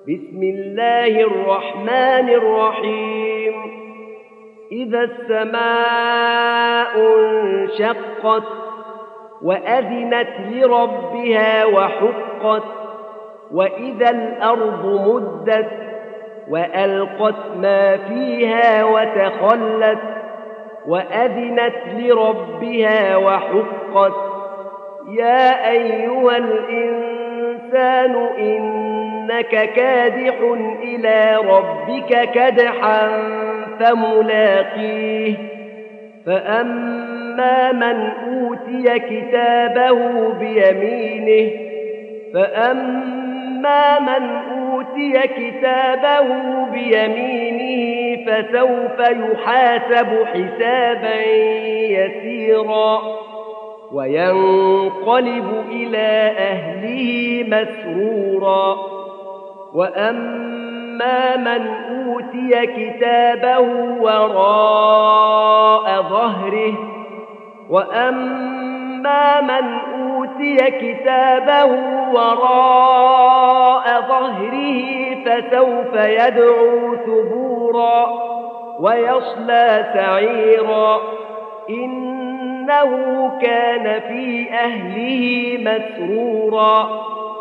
بسم الله الرحمن الرحيم إذا السماء انشقت وأذنت لربها وحقت وإذا الأرض مدت وألقت ما فيها وتخلت وأذنت لربها وحقت يا أيها الإنسان إنك كادح إلى ربك كدحا فملاقيه فأما من أوتي كتابه بيمينه فسوف يحاسب حسابا يسيرا وينقلب إلى أهله مسرورا وأما من أوتي كتابه وراء ظهره فسوف يدعو ثبورا ويصلى سعيرا إنه كان في أهله مسرورا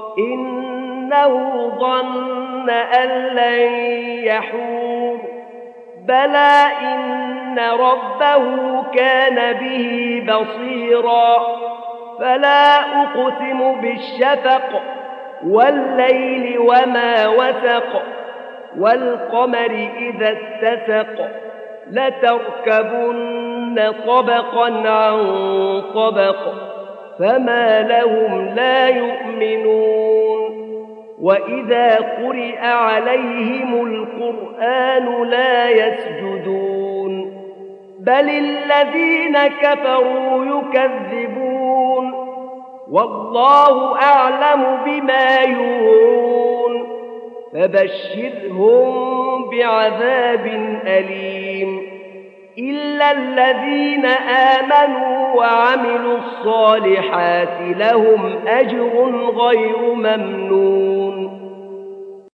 إنه ظن أن لن يحور بلى إن ربه كان به بصيرا فلا أقسم بالشفق والليل وما وسق والقمر إذا اتسق لتركبن طبقا عن طبق فما لهم لا يؤمنون وإذا قرئ عليهم القرآن لا يسجدون بل الذين كفروا يكذبون والله أعلم بما يوعون فبشرهم بعذاب أليم إلا الذين آمنوا وعملوا الصالحات لهم أجر غير ممنون